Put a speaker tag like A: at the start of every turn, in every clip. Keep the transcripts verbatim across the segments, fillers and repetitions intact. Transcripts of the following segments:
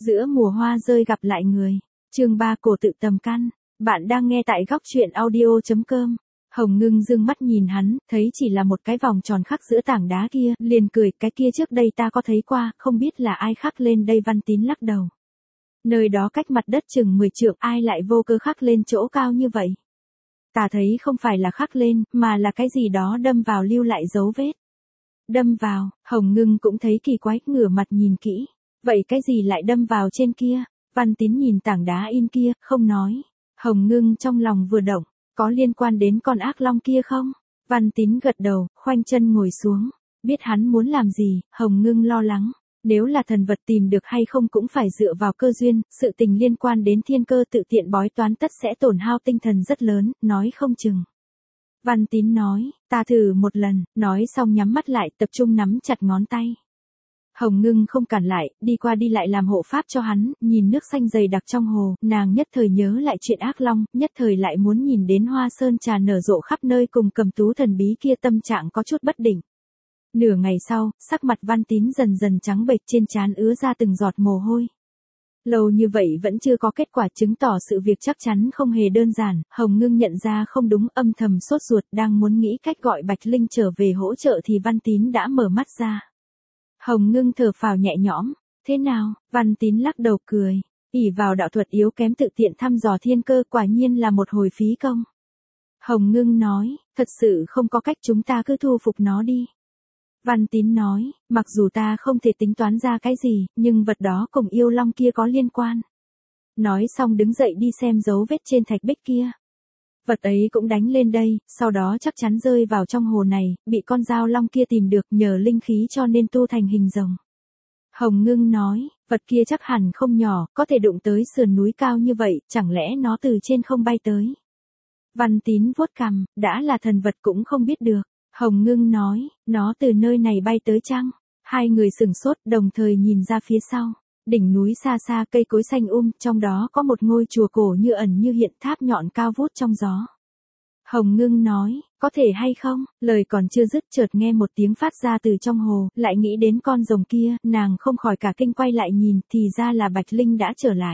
A: Giữa mùa hoa rơi gặp lại người. Chương ba Cổ tự tầm căn. Bạn đang nghe tại góc truyện audio chấm com. Hồng Ngưng dương mắt nhìn hắn, thấy chỉ là một cái vòng tròn khắc giữa tảng đá kia, liền cười, cái kia trước đây ta có thấy qua, không biết là ai khắc lên đây. Văn Tín lắc đầu. Nơi đó cách mặt đất chừng mười trượng, ai lại vô cơ khắc lên chỗ cao như vậy? Ta thấy không phải là khắc lên, mà là cái gì đó đâm vào lưu lại dấu vết. Đâm vào, Hồng Ngưng cũng thấy kỳ quái, ngửa mặt nhìn kỹ. Vậy cái gì lại đâm vào trên kia? Văn Tín nhìn tảng đá in kia, không nói. Hồng Ngưng trong lòng vừa động, có liên quan đến con ác long kia không? Văn Tín gật đầu, khoanh chân ngồi xuống. Biết hắn muốn làm gì, Hồng Ngưng lo lắng. Nếu là thần vật tìm được hay không cũng phải dựa vào cơ duyên, sự tình liên quan đến thiên cơ tự tiện bói toán tất sẽ tổn hao tinh thần rất lớn, nói không chừng. Văn Tín nói, ta thử một lần, nói xong nhắm mắt lại, tập trung nắm chặt ngón tay. Hồng Ngưng không cản lại, đi qua đi lại làm hộ pháp cho hắn, nhìn nước xanh dày đặc trong hồ, nàng nhất thời nhớ lại chuyện ác long, nhất thời lại muốn nhìn đến hoa sơn trà nở rộ khắp nơi cùng cầm tú thần bí kia, tâm trạng có chút bất định. Nửa ngày sau, sắc mặt Văn Tín dần dần trắng bệch, trên trán ứa ra từng giọt mồ hôi. Lâu như vậy vẫn chưa có kết quả, chứng tỏ sự việc chắc chắn không hề đơn giản. Hồng Ngưng nhận ra không đúng, âm thầm sốt ruột, đang muốn nghĩ cách gọi Bạch Linh trở về hỗ trợ thì Văn Tín đã mở mắt ra. Hồng Ngưng thở phào nhẹ nhõm. Thế nào? Văn Tín lắc đầu cười. ỷ vào đạo thuật yếu kém tự tiện thăm dò thiên cơ, quả nhiên là một hồi phí công. Hồng Ngưng nói, thật sự không có cách, chúng ta cứ thu phục nó đi. Văn Tín nói, mặc dù ta không thể tính toán ra cái gì, nhưng vật đó cùng yêu long kia có liên quan. Nói xong đứng dậy đi xem dấu vết trên thạch bích kia. Vật ấy cũng đánh lên đây, sau đó chắc chắn rơi vào trong hồ này, bị con dao long kia tìm được, nhờ linh khí cho nên tu thành hình rồng. Hồng Ngưng nói, vật kia chắc hẳn không nhỏ, có thể đụng tới sườn núi cao như vậy, chẳng lẽ nó từ trên không bay tới. Văn Tín vuốt cằm, đã là thần vật cũng không biết được. Hồng Ngưng nói, nó từ nơi này bay tới chăng? Hai người sửng sốt, đồng thời nhìn ra phía sau. Đỉnh núi xa xa, cây cối xanh um, trong đó có một ngôi chùa cổ như ẩn như hiện, tháp nhọn cao vút trong gió. Hồng Ngưng nói, có thể hay không? Lời còn chưa dứt chợt nghe một tiếng phát ra từ trong hồ, lại nghĩ đến con rồng kia, nàng không khỏi cả kinh quay lại nhìn, thì ra là Bạch Linh đã trở lại.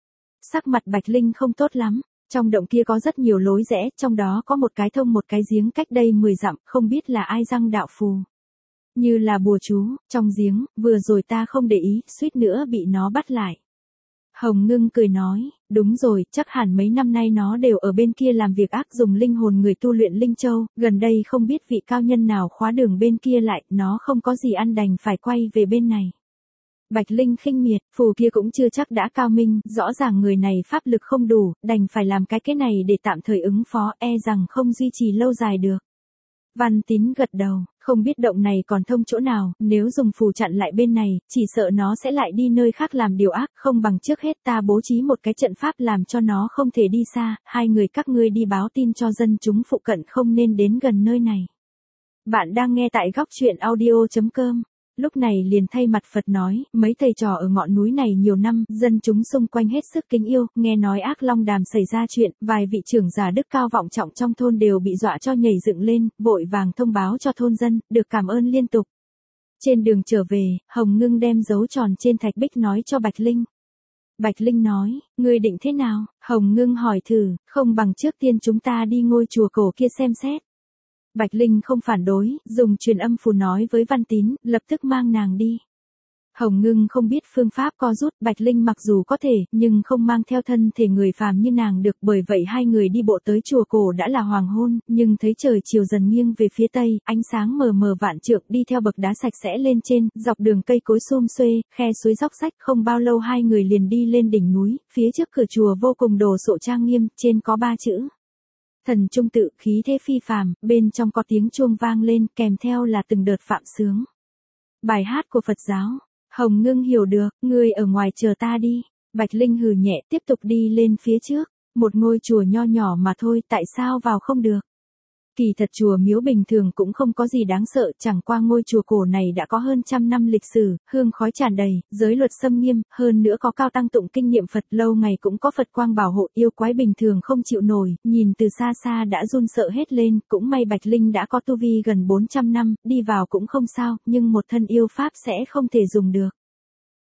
A: Sắc mặt Bạch Linh không tốt lắm. Trong động kia có rất nhiều lối rẽ, trong đó có một cái thông một cái giếng cách đây mười dặm, không biết là ai răng đạo phù. Như là bùa chú, trong giếng, vừa rồi ta không để ý, suýt nữa bị nó bắt lại. Hồng Ngưng cười nói, đúng rồi, chắc hẳn mấy năm nay nó đều ở bên kia làm việc ác, dùng linh hồn người tu luyện linh châu, gần đây không biết vị cao nhân nào khóa đường bên kia lại, nó không có gì ăn đành phải quay về bên này. Bạch Linh khinh miệt, phù kia cũng chưa chắc đã cao minh, rõ ràng người này pháp lực không đủ, đành phải làm cái cái này để tạm thời ứng phó, e rằng không duy trì lâu dài được. Văn Tín gật đầu, không biết động này còn thông chỗ nào, nếu dùng phù chặn lại bên này, chỉ sợ nó sẽ lại đi nơi khác làm điều ác, không bằng trước hết ta bố trí một cái trận pháp làm cho nó không thể đi xa, hai người các ngươi đi báo tin cho dân chúng phụ cận không nên đến gần nơi này. Bạn đang nghe tại góc truyện audio chấm com. Lúc này liền thay mặt Phật nói, mấy thầy trò ở ngọn núi này nhiều năm, dân chúng xung quanh hết sức kính yêu, nghe nói ác long đàm xảy ra chuyện, vài vị trưởng giả đức cao vọng trọng trong thôn đều bị dọa cho nhảy dựng lên, vội vàng thông báo cho thôn dân, được cảm ơn liên tục. Trên đường trở về, Hồng Ngưng đem dấu tròn trên thạch bích nói cho Bạch Linh. Bạch Linh nói, ngươi định thế nào? Hồng Ngưng hỏi thử, không bằng trước tiên chúng ta đi ngôi chùa cổ kia xem xét. Bạch Linh không phản đối, dùng truyền âm phù nói với Văn Tín, lập tức mang nàng đi. Hồng Ngưng không biết phương pháp co rút, Bạch Linh mặc dù có thể, nhưng không mang theo thân thể người phàm như nàng được, bởi vậy hai người đi bộ tới chùa cổ đã là hoàng hôn, nhưng thấy trời chiều dần nghiêng về phía tây, ánh sáng mờ mờ vạn trượng, đi theo bậc đá sạch sẽ lên trên, dọc đường cây cối sum xuê, khe suối róc rách, không bao lâu hai người liền đi lên đỉnh núi, phía trước cửa chùa vô cùng đồ sộ trang nghiêm, trên có ba chữ. Thần trung tự, khí thế phi phàm, bên trong có tiếng chuông vang lên, kèm theo là từng đợt phạm sướng. Bài hát của Phật giáo. Hồng Ngưng hiểu được, ngươi ở ngoài chờ ta đi. Bạch Linh hừ nhẹ, tiếp tục đi lên phía trước. Một ngôi chùa nho nhỏ mà thôi, tại sao vào không được? Kỳ thật chùa miếu bình thường cũng không có gì đáng sợ, chẳng qua ngôi chùa cổ này đã có hơn trăm năm lịch sử, hương khói tràn đầy, giới luật xâm nghiêm, hơn nữa có cao tăng tụng kinh niệm Phật, lâu ngày cũng có Phật quang bảo hộ, yêu quái bình thường không chịu nổi, nhìn từ xa xa đã run sợ hết lên, cũng may Bạch Linh đã có tu vi gần bốn trăm năm, đi vào cũng không sao, nhưng một thân yêu pháp sẽ không thể dùng được.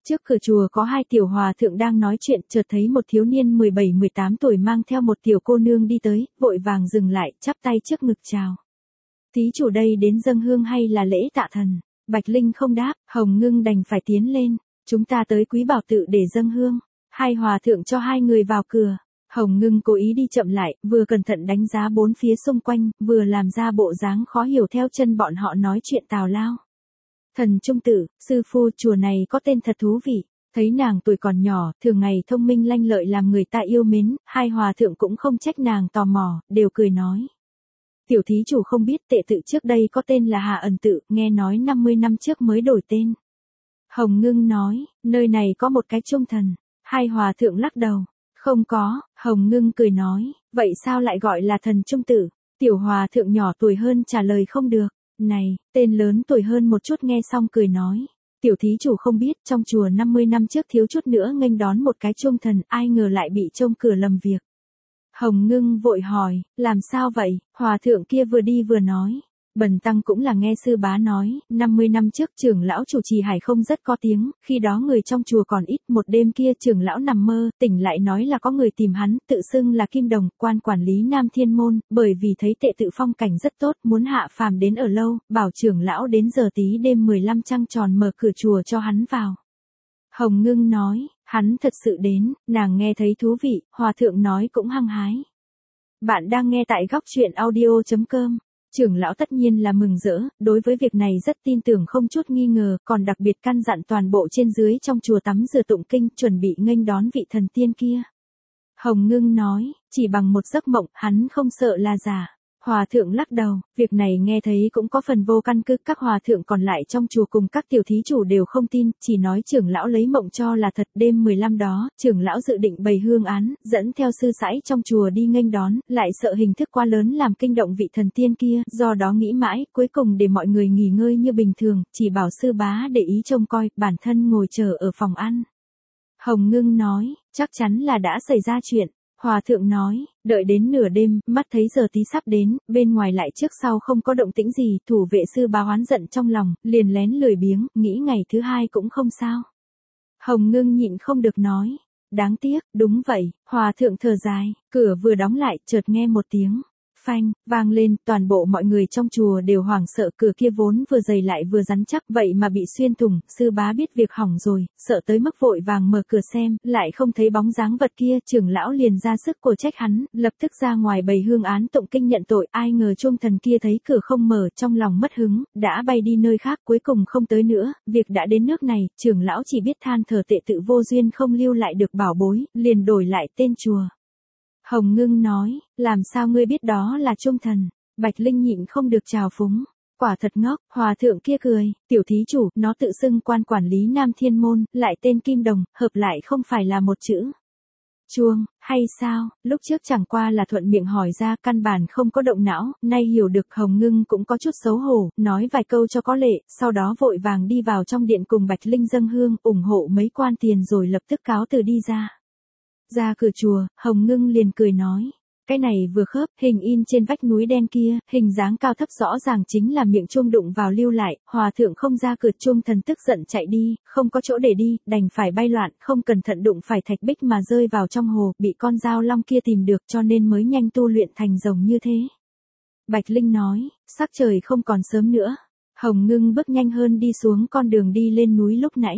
A: Trước cửa chùa có hai tiểu hòa thượng đang nói chuyện, chợt thấy một thiếu niên mười bảy mười tám tuổi mang theo một tiểu cô nương đi tới, vội vàng dừng lại, chắp tay trước ngực chào. Thí chủ đây đến dâng hương hay là lễ tạ thần? Bạch Linh không đáp, Hồng Ngưng đành phải tiến lên. Chúng ta tới Quý Bảo tự để dâng hương. Hai hòa thượng cho hai người vào cửa. Hồng Ngưng cố ý đi chậm lại, vừa cẩn thận đánh giá bốn phía xung quanh, vừa làm ra bộ dáng khó hiểu theo chân bọn họ nói chuyện tào lao. Thần Trung Tử, sư phu, chùa này có tên thật thú vị. Thấy nàng tuổi còn nhỏ, thường ngày thông minh lanh lợi làm người ta yêu mến, hai hòa thượng cũng không trách nàng tò mò, đều cười nói. Tiểu thí chủ không biết tệ tự trước đây có tên là Hà Ẩn tự, nghe nói năm mươi năm trước mới đổi tên. Hồng Ngưng nói, nơi này có một cái trung thần. Hai hòa thượng lắc đầu. Không có, Hồng Ngưng cười nói, vậy sao lại gọi là thần Trung Tử? Tiểu hòa thượng nhỏ tuổi hơn trả lời không được. Này, tên lớn tuổi hơn một chút nghe xong cười nói. Tiểu thí chủ không biết, trong chùa năm mươi năm trước thiếu chút nữa nghênh đón một cái trung thần, ai ngờ lại bị trông cửa lầm việc. Hồng Ngưng vội hỏi, làm sao vậy? Hòa thượng kia vừa đi vừa nói. Bần tăng cũng là nghe sư bá nói, năm mươi năm trước trưởng lão chủ trì Hải Không rất có tiếng, khi đó người trong chùa còn ít, một đêm kia trưởng lão nằm mơ, tỉnh lại nói là có người tìm hắn, tự xưng là Kim Đồng, quan quản lý Nam Thiên Môn, bởi vì thấy tệ tự phong cảnh rất tốt, muốn hạ phàm đến ở lâu, bảo trưởng lão đến giờ tí đêm mười lăm trăng tròn mở cửa chùa cho hắn vào. Hồng Ngưng nói, hắn thật sự đến, nàng nghe thấy thú vị, hòa thượng nói cũng hăng hái. Bạn đang nghe tại góc truyện audio chấm com. Trưởng lão tất nhiên là mừng rỡ, đối với việc này rất tin tưởng không chút nghi ngờ, còn đặc biệt căn dặn toàn bộ trên dưới trong chùa tắm rửa tụng kinh, chuẩn bị nghênh đón vị thần tiên kia. Hồng Ngưng nói, chỉ bằng một giấc mộng, hắn không sợ là giả. Hòa thượng lắc đầu, việc này nghe thấy cũng có phần vô căn cứ, các hòa thượng còn lại trong chùa cùng các tiểu thí chủ đều không tin, chỉ nói trưởng lão lấy mộng cho là thật. Đêm mười lăm đó, trưởng lão dự định bày hương án, dẫn theo sư sãi trong chùa đi nghênh đón, lại sợ hình thức quá lớn làm kinh động vị thần tiên kia, do đó nghĩ mãi, cuối cùng để mọi người nghỉ ngơi như bình thường, chỉ bảo sư bá để ý trông coi, bản thân ngồi chờ ở phòng ăn. Hồng Ngưng nói, chắc chắn là đã xảy ra chuyện. Hòa thượng nói, đợi đến nửa đêm, mắt thấy giờ tí sắp đến, bên ngoài lại trước sau không có động tĩnh gì, thủ vệ sư bá oán giận trong lòng, liền lén lười biếng, nghĩ ngày thứ hai cũng không sao. Hồng Ngưng nhịn không được nói, đáng tiếc, đúng vậy, hòa thượng thở dài, cửa vừa đóng lại, chợt nghe một tiếng phanh vang lên, toàn bộ mọi người trong chùa đều hoảng sợ, cửa kia vốn vừa dày lại vừa rắn chắc, vậy mà bị xuyên thủng, sư bá biết việc hỏng rồi, sợ tới mức vội vàng mở cửa xem, lại không thấy bóng dáng vật kia, trưởng lão liền ra sức cổ trách hắn, lập tức ra ngoài bày hương án tụng kinh nhận tội, ai ngờ trung thần kia thấy cửa không mở, trong lòng mất hứng, đã bay đi nơi khác, cuối cùng không tới nữa, việc đã đến nước này, trưởng lão chỉ biết than thở tệ tự vô duyên không lưu lại được bảo bối, liền đổi lại tên chùa. Hồng Ngưng nói, làm sao ngươi biết đó là trung thần? Bạch Linh nhịn không được trào phúng. Quả thật ngốc, hòa thượng kia cười, tiểu thí chủ, nó tự xưng quan quản lý Nam Thiên Môn, lại tên Kim Đồng, hợp lại không phải là một chữ chuông, hay sao? Lúc trước chẳng qua là thuận miệng hỏi ra, căn bản không có động não, nay hiểu được. Hồng Ngưng cũng có chút xấu hổ, nói vài câu cho có lệ, sau đó vội vàng đi vào trong điện cùng Bạch Linh dâng hương, ủng hộ mấy quan tiền rồi lập tức cáo từ đi ra. Ra cửa chùa, Hồng Ngưng liền cười nói, cái này vừa khớp, hình in trên vách núi đen kia, hình dáng cao thấp rõ ràng chính là miệng chuông đụng vào lưu lại, hòa thượng không ra cửa, chuông thần tức giận chạy đi, không có chỗ để đi, đành phải bay loạn, không cẩn thận đụng phải thạch bích mà rơi vào trong hồ, bị con dao long kia tìm được cho nên mới nhanh tu luyện thành rồng như thế. Bạch Linh nói, sắc trời không còn sớm nữa. Hồng Ngưng bước nhanh hơn đi xuống con đường đi lên núi lúc nãy.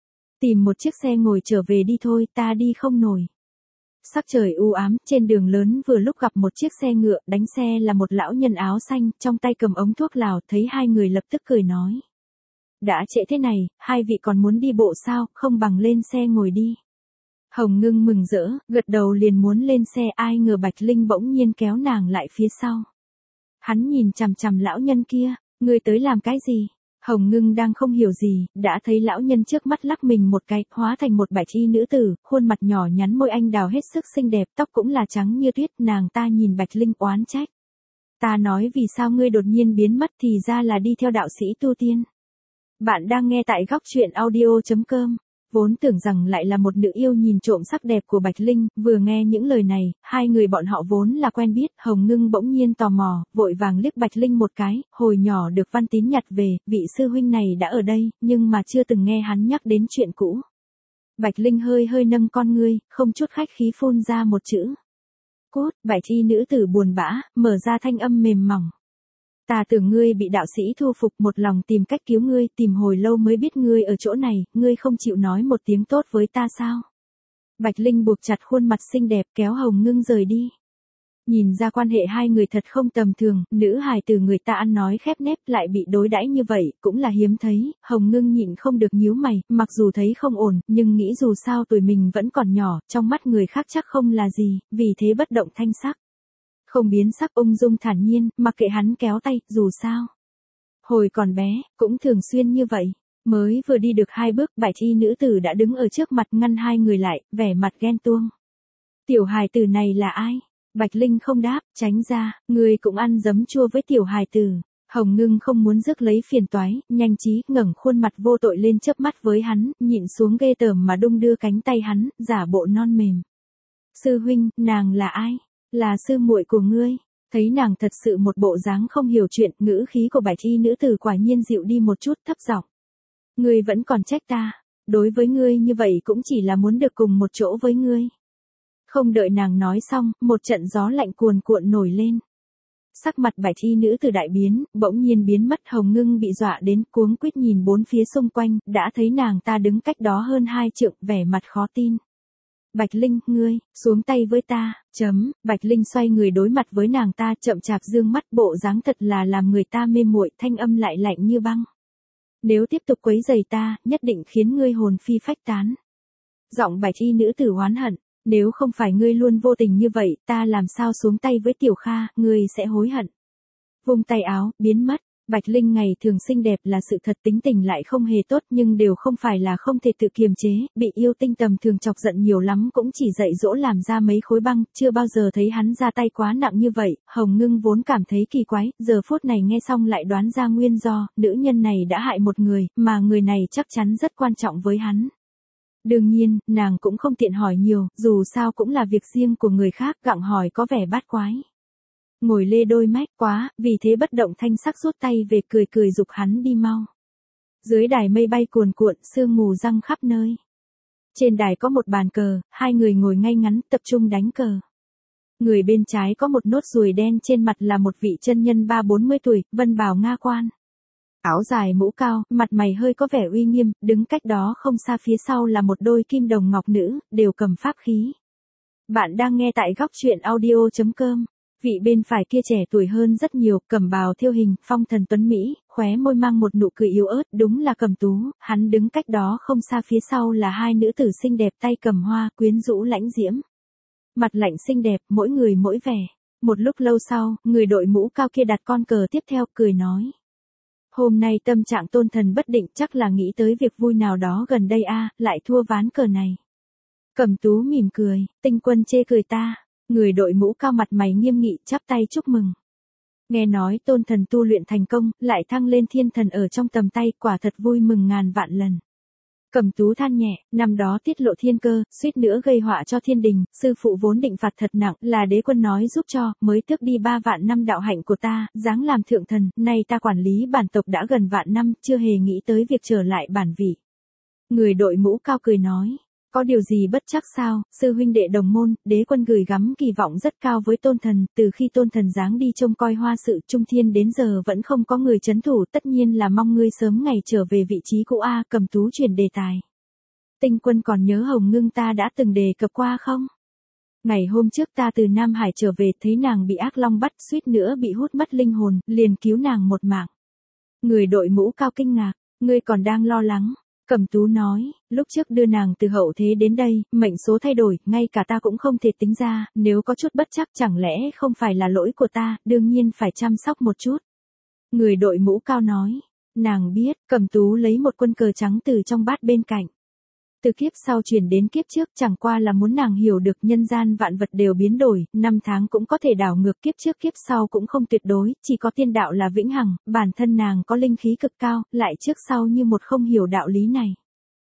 A: Tìm một chiếc xe ngồi trở về đi thôi, ta đi không nổi. Sắc trời u ám, trên đường lớn vừa lúc gặp một chiếc xe ngựa, đánh xe là một lão nhân áo xanh, trong tay cầm ống thuốc lào, thấy hai người lập tức cười nói. Đã trễ thế này, hai vị còn muốn đi bộ sao, không bằng lên xe ngồi đi. Hồng Ngưng mừng rỡ, gật đầu liền muốn lên xe, ai ngờ Bạch Linh bỗng nhiên kéo nàng lại phía sau. Hắn nhìn chằm chằm lão nhân kia, ngươi tới làm cái gì? Hồng Ngưng đang không hiểu gì, đã thấy lão nhân trước mắt lắc mình một cái, hóa thành một bạch y nữ tử, khuôn mặt nhỏ nhắn môi anh đào hết sức xinh đẹp, tóc cũng là trắng như tuyết, nàng ta nhìn Bạch Linh oán trách. Ta nói vì sao ngươi đột nhiên biến mất thì ra là đi theo đạo sĩ tu tiên. Bạn đang nghe tại góc truyện audio chấm com. vốn tưởng rằng lại là một nữ yêu nhìn trộm sắc đẹp của Bạch Linh, vừa nghe những lời này, hai người bọn họ vốn là quen biết, Hồng Ngưng bỗng nhiên tò mò, vội vàng liếc Bạch Linh một cái, hồi nhỏ được Văn Tín nhặt về, vị sư huynh này đã ở đây, nhưng mà chưa từng nghe hắn nhắc đến chuyện cũ. Bạch Linh hơi hơi nâng con ngươi, không chút khách khí phun ra một chữ. Cút, Bạch y nữ tử buồn bã, mở ra thanh âm mềm mỏng. Ta tưởng ngươi bị đạo sĩ thu phục, một lòng tìm cách cứu ngươi, tìm hồi lâu mới biết ngươi ở chỗ này, ngươi không chịu nói một tiếng tốt với ta sao? Bạch Linh buộc chặt khuôn mặt xinh đẹp kéo Hồng Ngưng rời đi. Nhìn ra quan hệ hai người thật không tầm thường, nữ hài từ người ta ăn nói khép nép lại bị đối đãi như vậy, cũng là hiếm thấy, Hồng Ngưng nhịn không được nhíu mày, mặc dù thấy không ổn, nhưng nghĩ dù sao tuổi mình vẫn còn nhỏ, trong mắt người khác chắc không là gì, vì thế bất động thanh sắc. Không biến sắc, ung dung thản nhiên, mặc kệ hắn kéo tay, dù sao. Hồi còn bé, cũng thường xuyên như vậy. Mới vừa đi được hai bước, Bạch y nữ tử đã đứng ở trước mặt ngăn hai người lại, vẻ mặt ghen tuông. Tiểu hài tử này là ai? Bạch Linh không đáp, tránh ra, người cũng ăn giấm chua với tiểu hài tử. Hồng Ngưng không muốn rước lấy phiền toái, nhanh trí, ngẩng khuôn mặt vô tội lên chớp mắt với hắn, nhịn xuống ghê tởm mà đung đưa cánh tay hắn, giả bộ non mềm. Sư huynh, nàng là ai? Là sư muội của ngươi. Thấy nàng thật sự một bộ dáng không hiểu chuyện, ngữ khí của Bạch y nữ tử quả nhiên dịu đi một chút, thấp giọng. Ngươi vẫn còn trách ta, đối với ngươi như vậy cũng chỉ là muốn được cùng một chỗ với ngươi. Không đợi nàng nói xong, một trận gió lạnh cuồn cuộn nổi lên. Sắc mặt Bạch y nữ tử đại biến, bỗng nhiên biến mất. Hồng Ngưng bị dọa đến cuống quýt nhìn bốn phía xung quanh, đã thấy nàng ta đứng cách đó hơn hai trượng, vẻ mặt khó tin. Bạch Linh, ngươi, xuống tay với ta, chấm, Bạch Linh xoay người đối mặt với nàng ta, chậm chạp dương mắt, bộ dáng thật là làm người ta mê muội, thanh âm lại lạnh như băng. Nếu tiếp tục quấy rầy ta, nhất định khiến ngươi hồn phi phách tán. Giọng Bạch y nữ tử oán hận, nếu không phải ngươi luôn vô tình như vậy, ta làm sao xuống tay với Tiểu Kha, ngươi sẽ hối hận. Vung tay áo, biến mất. Bạch Linh ngày thường xinh đẹp là sự thật, tính tình lại không hề tốt, nhưng đều không phải là không thể tự kiềm chế, bị yêu tinh tầm thường chọc giận nhiều lắm cũng chỉ dạy dỗ làm ra mấy khối băng, chưa bao giờ thấy hắn ra tay quá nặng như vậy. Hồng Ngưng vốn cảm thấy kỳ quái, giờ phút này nghe xong lại đoán ra nguyên do, nữ nhân này đã hại một người, mà người này chắc chắn rất quan trọng với hắn. Đương nhiên, nàng cũng không tiện hỏi nhiều, dù sao cũng là việc riêng của người khác, gặng hỏi có vẻ bát quái. Ngồi lê đôi mách quá, vì thế bất động thanh sắc rút tay về, cười cười giục hắn đi mau. Dưới đài mây bay cuồn cuộn, sương mù răng khắp nơi. Trên đài có một bàn cờ, hai người ngồi ngay ngắn, tập trung đánh cờ. Người bên trái có một nốt ruồi đen trên mặt là một vị chân nhân ba bốn mươi tuổi, vân bào Nga quan. Áo dài mũ cao, mặt mày hơi có vẻ uy nghiêm, đứng cách đó không xa phía sau là một đôi kim đồng ngọc nữ, đều cầm pháp khí. Bạn đang nghe tại góc truyện audio chấm com. Vị bên phải kia trẻ tuổi hơn rất nhiều, cẩm bào thêu hình, phong thần tuấn Mỹ, khóe môi mang một nụ cười yếu ớt, đúng là Cẩm Tú. Hắn đứng cách đó không xa phía sau là hai nữ tử xinh đẹp, tay cầm hoa, quyến rũ lãnh diễm. Mặt lạnh xinh đẹp, mỗi người mỗi vẻ. Một lúc lâu sau, người đội mũ cao kia đặt con cờ tiếp theo, cười nói. Hôm nay tâm trạng Tôn Thần bất định, chắc là nghĩ tới việc vui nào đó gần đây a, lại thua ván cờ này. Cẩm Tú mỉm cười, Tinh Quân chê cười ta. Người đội mũ cao mặt mày nghiêm nghị, chắp tay chúc mừng. Nghe nói Tôn Thần tu luyện thành công, lại thăng lên thiên thần ở trong tầm tay, quả thật vui mừng ngàn vạn lần. Cẩm Tú than nhẹ, năm đó tiết lộ thiên cơ, suýt nữa gây họa cho thiên đình, sư phụ vốn định phạt thật nặng, là đế quân nói giúp cho, mới tước đi ba vạn năm đạo hạnh của ta, giáng làm thượng thần, nay ta quản lý bản tộc đã gần vạn năm, chưa hề nghĩ tới việc trở lại bản vị. Người đội mũ cao cười nói. Có điều gì bất chắc sao, sư huynh đệ đồng môn, đế quân gửi gắm kỳ vọng rất cao với Tôn Thần, từ khi Tôn Thần giáng đi trông coi hoa sự trung thiên đến giờ vẫn không có người chấn thủ, tất nhiên là mong ngươi sớm ngày trở về vị trí cũ a. Cẩm Tú chuyển đề tài. Tinh Quân còn nhớ Hồng Ngưng ta đã từng đề cập qua không? Ngày hôm trước ta từ Nam Hải trở về, thấy nàng bị ác long bắt, suýt nữa bị hút mất linh hồn, liền cứu nàng một mạng. Người đội mũ cao kinh ngạc, ngươi còn đang lo lắng. Cẩm Tú nói, lúc trước đưa nàng từ hậu thế đến đây, mệnh số thay đổi, ngay cả ta cũng không thể tính ra, nếu có chút bất chắc chẳng lẽ không phải là lỗi của ta, đương nhiên phải chăm sóc một chút. Người đội mũ cao nói, nàng biết, Cẩm Tú lấy một quân cờ trắng từ trong bát bên cạnh. Từ kiếp sau chuyển đến kiếp trước, chẳng qua là muốn nàng hiểu được nhân gian vạn vật đều biến đổi, năm tháng cũng có thể đảo ngược, kiếp trước kiếp sau cũng không tuyệt đối, chỉ có tiên đạo là vĩnh hằng, bản thân nàng có linh khí cực cao, lại trước sau như một không hiểu đạo lý này.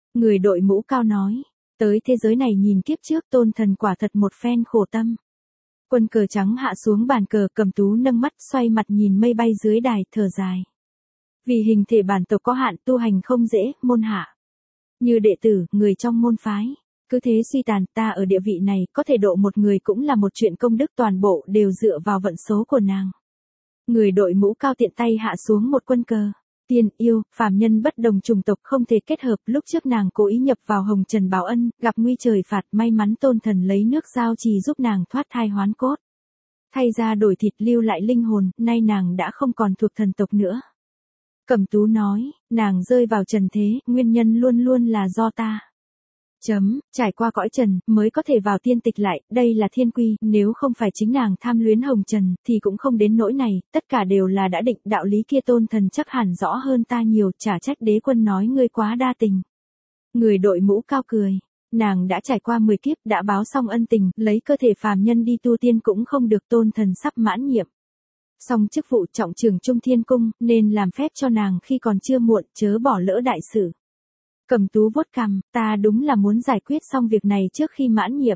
A: Người đội mũ cao nói, tới thế giới này nhìn kiếp trước Tôn Thần quả thật một phen khổ tâm. Quân cờ trắng hạ xuống bàn cờ, Cẩm Tú nâng mắt xoay mặt nhìn mây bay dưới đài, thở dài. Vì hình thể bản tộc có hạn, tu hành không dễ, môn hạ. Như đệ tử, người trong môn phái. Cứ thế suy tàn, ta ở địa vị này, có thể độ một người cũng là một chuyện công đức, toàn bộ đều dựa vào vận số của nàng. Người đội mũ cao tiện tay hạ xuống một quân cờ. Tiên, yêu, phàm nhân bất đồng chủng tộc không thể kết hợp. Lúc trước nàng cố ý nhập vào Hồng Trần báo ân, gặp nguy trời phạt, may mắn Tôn Thần lấy nước giao trì giúp nàng thoát thai hoán cốt. Thay ra đổi thịt, lưu lại linh hồn, nay nàng đã không còn thuộc thần tộc nữa. Cẩm Tú nói, nàng rơi vào trần thế, nguyên nhân luôn luôn là do ta. Chấm, trải qua cõi trần, mới có thể vào tiên tịch lại, đây là thiên quy, nếu không phải chính nàng tham luyến Hồng Trần, thì cũng không đến nỗi này, tất cả đều là đã định, đạo lý kia Tôn Thần chắc hẳn rõ hơn ta nhiều, chả trách đế quân nói ngươi quá đa tình. Người đội mũ cao cười, nàng đã trải qua mười kiếp, đã báo xong ân tình, lấy cơ thể phàm nhân đi tu tiên cũng không được, Tôn Thần sắp mãn nhiệm. Song chức vụ trọng trưởng Trung Thiên Cung, nên làm phép cho nàng khi còn chưa muộn, chớ bỏ lỡ đại sự. Cẩm Tú vuốt cằm, ta đúng là muốn giải quyết xong việc này trước khi mãn nhiệm.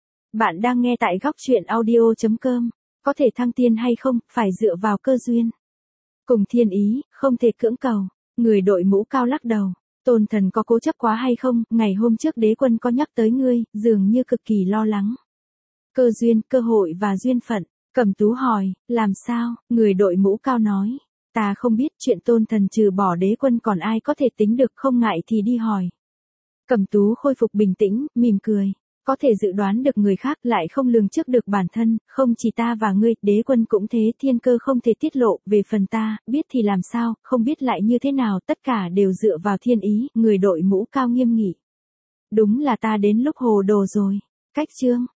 A: Bạn đang nghe tại góc truyện audio chấm com, có thể thăng tiên hay không, phải dựa vào cơ duyên. Cùng thiên ý, không thể cưỡng cầu. Người đội mũ cao lắc đầu, Tôn Thần có cố chấp quá hay không, ngày hôm trước đế quân có nhắc tới ngươi, dường như cực kỳ lo lắng. Cơ duyên, cơ hội và duyên phận. Cẩm Tú hỏi, làm sao, người đội mũ cao nói, ta không biết, chuyện Tôn Thần trừ bỏ đế quân còn ai có thể tính được, không ngại thì đi hỏi. Cẩm Tú khôi phục bình tĩnh, mỉm cười, có thể dự đoán được người khác, lại không lường trước được bản thân, không chỉ ta và ngươi, đế quân cũng thế, thiên cơ không thể tiết lộ, về phần ta, biết thì làm sao, không biết lại như thế nào, tất cả đều dựa vào thiên ý. Người đội mũ cao nghiêm nghị, đúng là ta đến lúc hồ đồ rồi. Cách chương